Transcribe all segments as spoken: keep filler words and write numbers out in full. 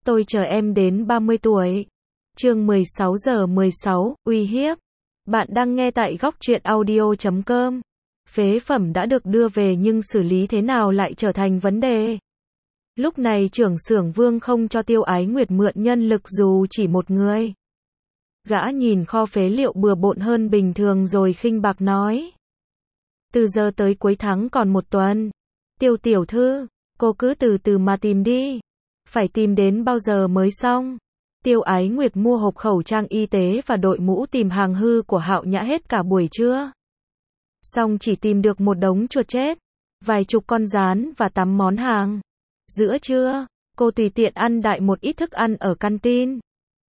Tôi chờ em đến ba mươi tuổi. Chương mười sáu giờ mười sáu, uy hiếp. Bạn đang nghe tại góc truyện audio chấm com. Phế phẩm đã được đưa về nhưng xử lý thế nào lại trở thành vấn đề. Lúc này trưởng xưởng Vương không cho Tiêu Ái Nguyệt mượn nhân lực dù chỉ một người. Gã nhìn kho phế liệu bừa bộn hơn bình thường rồi khinh bạc nói. Từ giờ tới cuối tháng còn một tuần. Tiêu tiểu thư, cô cứ từ từ mà tìm đi. Phải tìm đến bao giờ mới xong? Tiêu Ái Nguyệt mua hộp khẩu trang y tế và đội mũ tìm hàng hư của Hạo Nhã hết cả buổi trưa. Xong chỉ tìm được một đống chuột chết, vài chục con gián và tám món hàng. Giữa trưa, cô tùy tiện ăn đại một ít thức ăn ở canteen.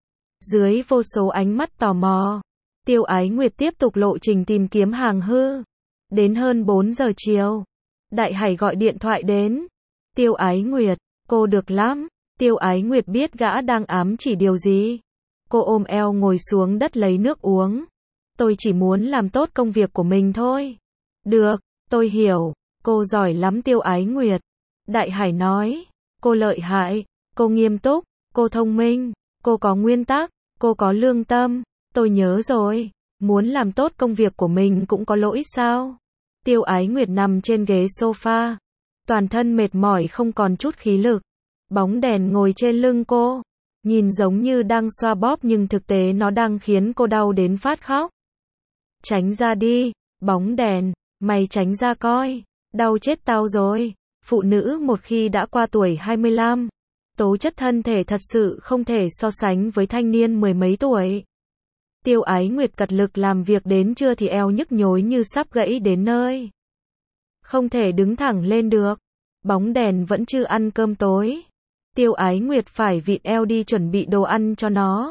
Dưới vô số ánh mắt tò mò, Tiêu Ái Nguyệt tiếp tục lộ trình tìm kiếm hàng hư. Đến hơn bốn giờ chiều, Đại Hải gọi điện thoại đến. Tiêu Ái Nguyệt, cô được lắm. Tiêu Ái Nguyệt biết gã đang ám chỉ điều gì. Cô ôm eo ngồi xuống đất lấy nước uống. Tôi chỉ muốn làm tốt công việc của mình thôi. Được, tôi hiểu. Cô giỏi lắm Tiêu Ái Nguyệt. Đại Hải nói. Cô lợi hại, cô nghiêm túc, cô thông minh, cô có nguyên tắc, cô có lương tâm. Tôi nhớ rồi. Muốn làm tốt công việc của mình cũng có lỗi sao? Tiêu Ái Nguyệt nằm trên ghế sofa. Toàn thân mệt mỏi không còn chút khí lực. Bóng đèn ngồi trên lưng cô. Nhìn giống như đang xoa bóp nhưng thực tế nó đang khiến cô đau đến phát khóc. Tránh ra đi, bóng đèn, mày tránh ra coi. Đau chết tao rồi. Phụ nữ một khi đã qua tuổi hai mươi lăm, tố chất thân thể thật sự không thể so sánh với thanh niên mười mấy tuổi. Tiêu Ái Nguyệt cật lực làm việc đến trưa thì eo nhức nhối như sắp gãy đến nơi. Không thể đứng thẳng lên được. Bóng đèn vẫn chưa ăn cơm tối. Tiêu Ái Nguyệt phải vịn eo đi chuẩn bị đồ ăn cho nó.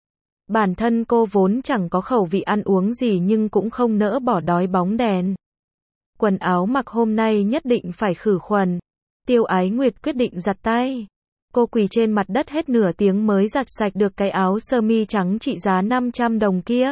Bản thân cô vốn chẳng có khẩu vị ăn uống gì nhưng cũng không nỡ bỏ đói bóng đèn. Quần áo mặc hôm nay nhất định phải khử khuẩn. Tiêu Ái Nguyệt quyết định giặt tay. Cô quỳ trên mặt đất hết nửa tiếng mới giặt sạch được cái áo sơ mi trắng trị giá năm trăm đồng kia.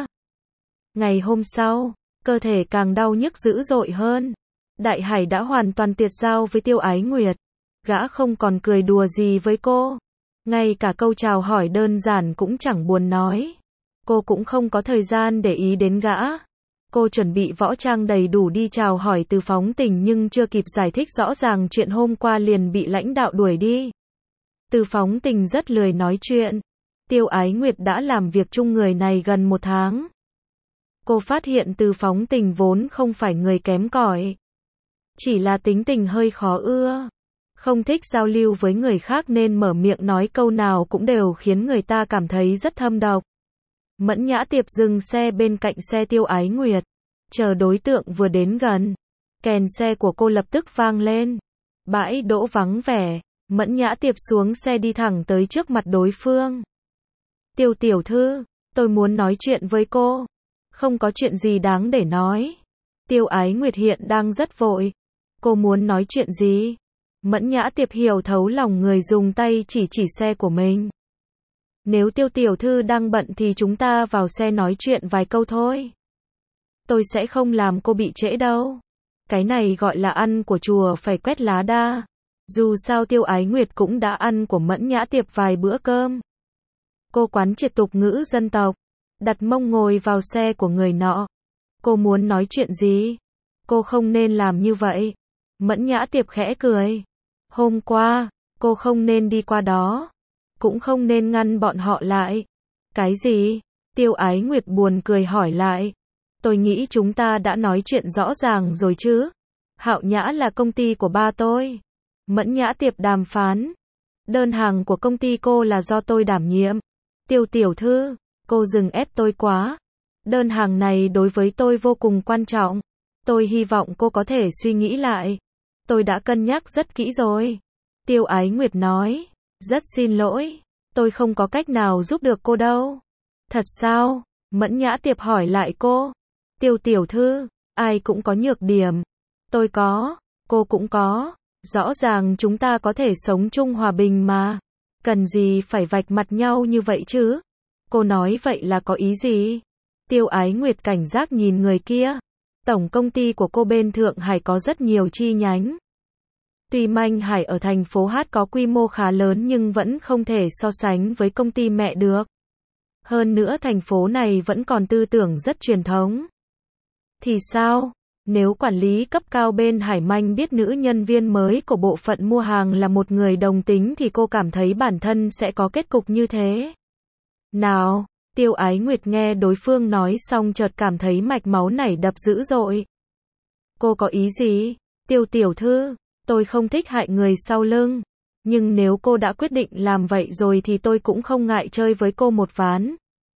Ngày hôm sau, cơ thể càng đau nhức dữ dội hơn. Đại Hải đã hoàn toàn tuyệt giao với Tiêu Ái Nguyệt. Gã không còn cười đùa gì với cô. Ngay cả câu chào hỏi đơn giản cũng chẳng buồn nói. Cô cũng không có thời gian để ý đến gã. Cô chuẩn bị võ trang đầy đủ đi chào hỏi Từ Phóng Tình nhưng chưa kịp giải thích rõ ràng chuyện hôm qua liền bị lãnh đạo đuổi đi. Từ Phóng Tình rất lười nói chuyện. Tiêu Ái Nguyệt đã làm việc chung người này gần một tháng. Cô phát hiện Từ Phóng Tình vốn không phải người kém cỏi. Chỉ là tính tình hơi khó ưa. Không thích giao lưu với người khác nên mở miệng nói câu nào cũng đều khiến người ta cảm thấy rất thâm độc. Mẫn Nhã Tiệp dừng xe bên cạnh xe Tiêu Ái Nguyệt. Chờ đối tượng vừa đến gần. Kèn xe của cô lập tức vang lên. Bãi đỗ vắng vẻ. Mẫn Nhã Tiệp xuống xe đi thẳng tới trước mặt đối phương. Tiêu tiểu thư, tôi muốn nói chuyện với cô. Không có chuyện gì đáng để nói. Tiêu Ái Nguyệt hiện đang rất vội. Cô muốn nói chuyện gì? Mẫn Nhã Tiệp hiểu thấu lòng người dùng tay chỉ chỉ xe của mình. Nếu Tiêu tiểu thư đang bận thì chúng ta vào xe nói chuyện vài câu thôi. Tôi sẽ không làm cô bị trễ đâu. Cái này gọi là ăn của chùa phải quét lá đa. Dù sao Tiêu Ái Nguyệt cũng đã ăn của Mẫn Nhã Tiệp vài bữa cơm. Cô quán triệt tục ngữ dân tộc. Đặt mông ngồi vào xe của người nọ. Cô muốn nói chuyện gì? Cô không nên làm như vậy. Mẫn Nhã Tiệp khẽ cười. Hôm qua, cô không nên đi qua đó. Cũng không nên ngăn bọn họ lại. Cái gì? Tiêu Ái Nguyệt buồn cười hỏi lại. Tôi nghĩ chúng ta đã nói chuyện rõ ràng rồi chứ. Hạo Nhã là công ty của ba tôi. Mẫn Nhã Tiệp đàm phán. Đơn hàng của công ty cô là do tôi đảm nhiệm. Tiêu tiểu thư, cô đừng ép tôi quá. Đơn hàng này đối với tôi vô cùng quan trọng. Tôi hy vọng cô có thể suy nghĩ lại. Tôi đã cân nhắc rất kỹ rồi. Tiêu Ái Nguyệt nói. Rất xin lỗi. Tôi không có cách nào giúp được cô đâu. Thật sao? Mẫn Nhã Tiệp hỏi lại cô. Tiêu tiểu thư, ai cũng có nhược điểm. Tôi có, cô cũng có. Rõ ràng chúng ta có thể sống chung hòa bình mà. Cần gì phải vạch mặt nhau như vậy chứ? Cô nói vậy là có ý gì? Tiêu Ái Nguyệt cảnh giác nhìn người kia. Tổng công ty của cô bên Thượng Hải có rất nhiều chi nhánh. Tuy Minh Hải ở thành phố Hát có quy mô khá lớn nhưng vẫn không thể so sánh với công ty mẹ được. Hơn nữa thành phố này vẫn còn tư tưởng rất truyền thống. Thì sao? Nếu quản lý cấp cao bên Hải Minh biết nữ nhân viên mới của bộ phận mua hàng là một người đồng tính thì cô cảm thấy bản thân sẽ có kết cục như thế. Nào, Tiêu Ái Nguyệt nghe đối phương nói xong chợt cảm thấy mạch máu nảy đập dữ dội. Cô có ý gì? Tiêu tiểu thư, tôi không thích hại người sau lưng. Nhưng nếu cô đã quyết định làm vậy rồi thì tôi cũng không ngại chơi với cô một ván.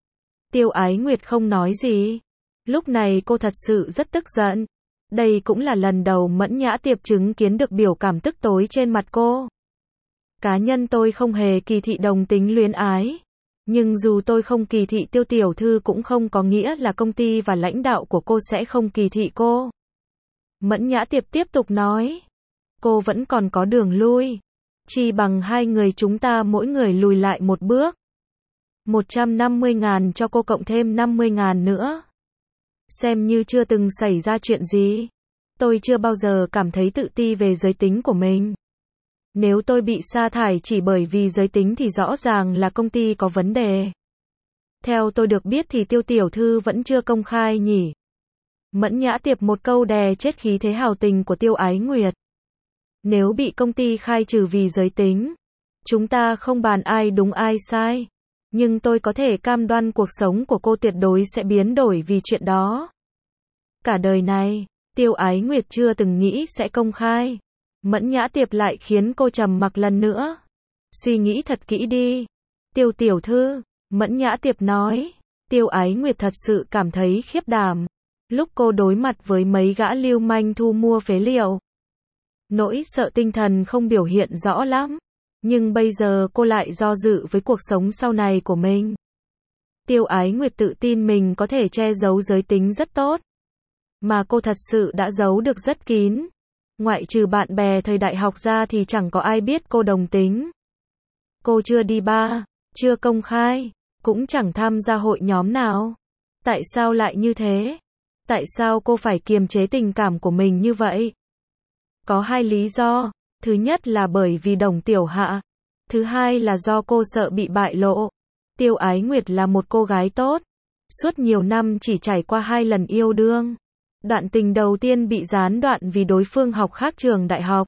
Tiêu Ái Nguyệt không nói gì. Lúc này cô thật sự rất tức giận. Đây cũng là lần đầu Mẫn Nhã Tiệp chứng kiến được biểu cảm tức tối trên mặt cô. Cá nhân tôi không hề kỳ thị đồng tính luyến ái. Nhưng dù tôi không kỳ thị Tiêu tiểu thư cũng không có nghĩa là công ty và lãnh đạo của cô sẽ không kỳ thị cô. Mẫn Nhã Tiệp tiếp tục nói. Cô vẫn còn có đường lui. Chỉ bằng hai người chúng ta mỗi người lùi lại một bước. một trăm năm mươi ngàn cho cô cộng thêm năm mươi ngàn nữa. Xem như chưa từng xảy ra chuyện gì. Tôi chưa bao giờ cảm thấy tự ti về giới tính của mình. Nếu tôi bị sa thải chỉ bởi vì giới tính thì rõ ràng là công ty có vấn đề. Theo tôi được biết thì Tiêu tiểu thư vẫn chưa công khai nhỉ. Mẫn Nhã Tiệp một câu đè chết khí thế hào tình của Tiêu Ái Nguyệt. Nếu bị công ty khai trừ vì giới tính, chúng ta không bàn ai đúng ai sai. Nhưng tôi có thể cam đoan cuộc sống của cô tuyệt đối sẽ biến đổi vì chuyện đó. Cả đời này, Tiêu Ái Nguyệt chưa từng nghĩ sẽ công khai. Mẫn Nhã Tiệp lại khiến cô trầm mặc lần nữa. Suy nghĩ thật kỹ đi. Tiêu tiểu thư, Mẫn Nhã Tiệp nói. Tiêu Ái Nguyệt thật sự cảm thấy khiếp đảm. Lúc cô đối mặt với mấy gã lưu manh thu mua phế liệu, nỗi sợ tinh thần không biểu hiện rõ lắm. Nhưng bây giờ cô lại do dự với cuộc sống sau này của mình. Tiêu Ái Nguyệt tự tin mình có thể che giấu giới tính rất tốt. Mà cô thật sự đã giấu được rất kín. Ngoại trừ bạn bè thời đại học ra thì chẳng có ai biết cô đồng tính. Cô chưa đi bar, chưa công khai, cũng chẳng tham gia hội nhóm nào. Tại sao lại như thế? Tại sao cô phải kiềm chế tình cảm của mình như vậy? Có hai lý do. Thứ nhất là bởi vì Đồng Tiểu Hạ. Thứ hai là do cô sợ bị bại lộ. Tiêu Ái Nguyệt là một cô gái tốt. Suốt nhiều năm chỉ trải qua hai lần yêu đương. Đoạn tình đầu tiên bị gián đoạn vì đối phương học khác trường đại học.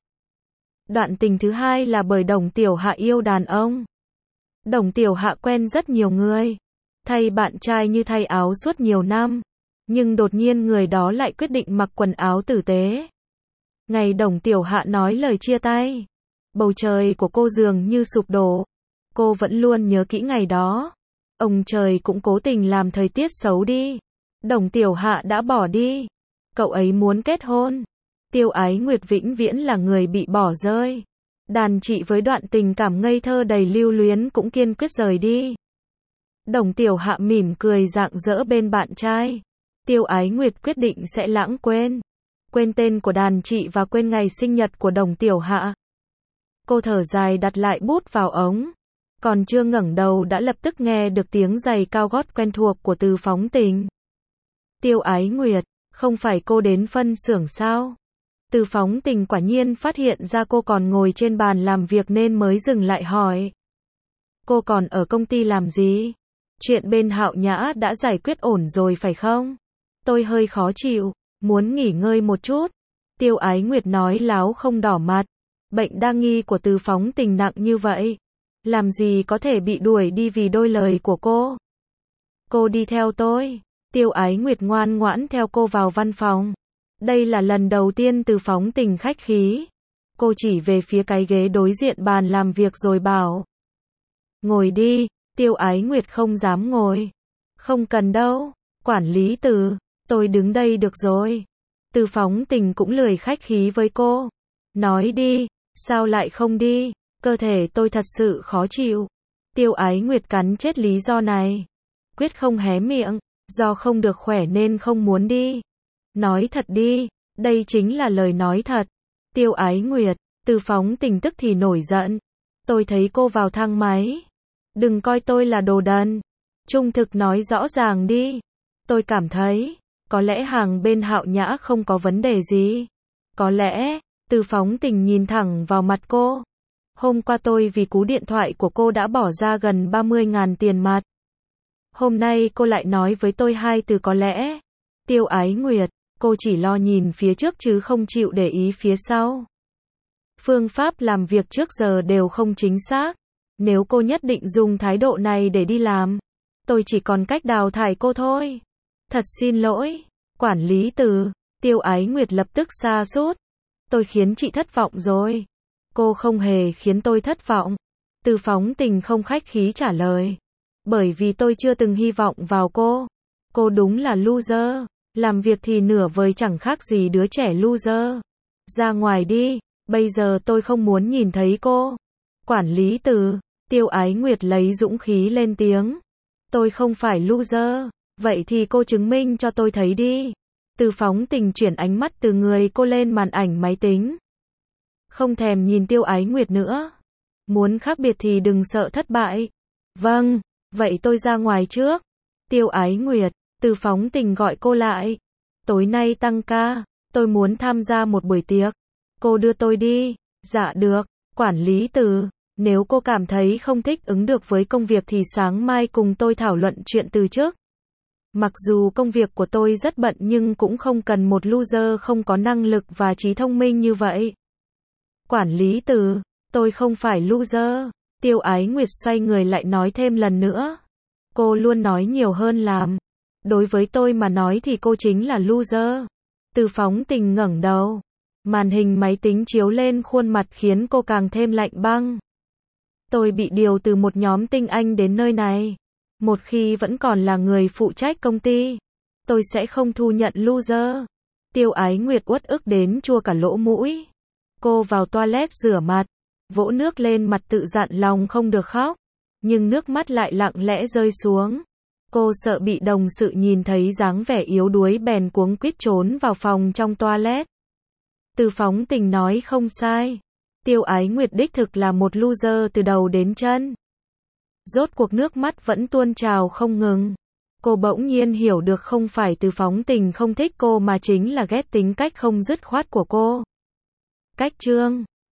Đoạn tình thứ hai là bởi Đồng Tiểu Hạ yêu đàn ông. Đồng Tiểu Hạ quen rất nhiều người. Thay bạn trai như thay áo suốt nhiều năm. Nhưng đột nhiên người đó lại quyết định mặc quần áo tử tế. Ngày Đồng Tiểu Hạ nói lời chia tay, bầu trời của cô dường như sụp đổ. Cô vẫn luôn nhớ kỹ ngày đó. Ông trời cũng cố tình làm thời tiết xấu đi. Đồng Tiểu Hạ đã bỏ đi. Cậu ấy muốn kết hôn. Tiêu Ái Nguyệt vĩnh viễn là người bị bỏ rơi. Đàn chị với đoạn tình cảm ngây thơ đầy lưu luyến cũng kiên quyết rời đi. Đồng Tiểu Hạ mỉm cười rạng rỡ bên bạn trai. Tiêu Ái Nguyệt quyết định sẽ lãng quên. Quên tên của đàn chị và quên ngày sinh nhật của Đồng Tiểu Hạ. Cô thở dài đặt lại bút vào ống. Còn chưa ngẩng đầu đã lập tức nghe được tiếng giày cao gót quen thuộc của Từ Phóng Tình. Tiêu Ái Nguyệt, không phải cô đến phân xưởng sao? Từ Phóng Tình quả nhiên phát hiện ra cô còn ngồi trên bàn làm việc nên mới dừng lại hỏi. Cô còn ở công ty làm gì? Chuyện bên Hạo Nhã đã giải quyết ổn rồi phải không? Tôi hơi khó chịu, muốn nghỉ ngơi một chút. Tiêu Ái Nguyệt nói láo không đỏ mặt. Bệnh đa nghi của Từ Phóng Tình nặng như vậy. Làm gì có thể bị đuổi đi vì đôi lời của cô. Cô đi theo tôi. Tiêu Ái Nguyệt ngoan ngoãn theo cô vào văn phòng. Đây là lần đầu tiên Từ Phóng Tình khách khí. Cô chỉ về phía cái ghế đối diện bàn làm việc rồi bảo. Ngồi đi. Tiêu Ái Nguyệt không dám ngồi. Không cần đâu. Quản lý Từ, tôi đứng đây được rồi. Từ Phóng Tình cũng lười khách khí với cô. Nói đi, sao lại không đi? Cơ thể tôi thật sự khó chịu. Tiêu Ái Nguyệt cắn chết lý do này. Quyết không hé miệng, do không được khỏe nên không muốn đi. Nói thật đi, đây chính là lời nói thật. Tiêu Ái Nguyệt, Từ Phóng Tình tức thì nổi giận. Tôi thấy cô vào thang máy. Đừng coi tôi là đồ đần. Trung thực nói rõ ràng đi. Tôi cảm thấy, có lẽ hàng bên Hạo Nhã không có vấn đề gì. Có lẽ, Từ Phóng Tình nhìn thẳng vào mặt cô. Hôm qua tôi vì cú điện thoại của cô đã bỏ ra gần ba mươi ngàn tiền mặt. Hôm nay cô lại nói với tôi hai từ có lẽ. Tiêu Ái Nguyệt, cô chỉ lo nhìn phía trước chứ không chịu để ý phía sau. Phương pháp làm việc trước giờ đều không chính xác. Nếu cô nhất định dùng thái độ này để đi làm, tôi chỉ còn cách đào thải cô thôi. Thật xin lỗi, quản lý Từ. Tiêu Ái Nguyệt lập tức sa sút. Tôi khiến chị thất vọng rồi. Cô không hề khiến tôi thất vọng. Từ Phóng Tình không khách khí trả lời. Bởi vì tôi chưa từng hy vọng vào cô. Cô đúng là loser. Làm việc thì nửa vời chẳng khác gì đứa trẻ loser. Ra ngoài đi, bây giờ tôi không muốn nhìn thấy cô. Quản lý Từ. Tiêu Ái Nguyệt lấy dũng khí lên tiếng. Tôi không phải loser. Vậy thì cô chứng minh cho tôi thấy đi. Từ Phóng Tình chuyển ánh mắt từ người cô lên màn ảnh máy tính. Không thèm nhìn Tiêu Ái Nguyệt nữa. Muốn khác biệt thì đừng sợ thất bại. Vâng, vậy tôi ra ngoài trước. Tiêu Ái Nguyệt. Từ Phóng Tình gọi cô lại. Tối nay tăng ca, tôi muốn tham gia một buổi tiệc. Cô đưa tôi đi. Dạ được, quản lý Từ. Nếu cô cảm thấy không thích ứng được với công việc thì sáng mai cùng tôi thảo luận chuyện từ chức. Mặc dù công việc của tôi rất bận nhưng cũng không cần một loser không có năng lực và trí thông minh như vậy. Quản lý Từ, tôi không phải loser. Tiêu Ái Nguyệt xoay người lại nói thêm lần nữa. Cô luôn nói nhiều hơn làm. Đối với tôi mà nói thì cô chính là loser. Từ Phóng Tình ngẩng đầu. Màn hình máy tính chiếu lên khuôn mặt khiến cô càng thêm lạnh băng. Tôi bị điều từ một nhóm tinh anh đến nơi này. Một khi vẫn còn là người phụ trách công ty, tôi sẽ không thu nhận loser. Tiêu Ái Nguyệt uất ức đến chua cả lỗ mũi. Cô vào toilet rửa mặt, vỗ nước lên mặt tự dặn lòng không được khóc. Nhưng nước mắt lại lặng lẽ rơi xuống. Cô sợ bị đồng sự nhìn thấy dáng vẻ yếu đuối bèn cuống quýt trốn vào phòng trong toilet. Từ Phóng Tình nói không sai. Tiêu Ái Nguyệt đích thực là một loser từ đầu đến chân. Rốt cuộc nước mắt vẫn tuôn trào không ngừng. Cô bỗng nhiên hiểu được không phải Từ Phóng Tình không thích cô mà chính là ghét tính cách không dứt khoát của cô. Cách chương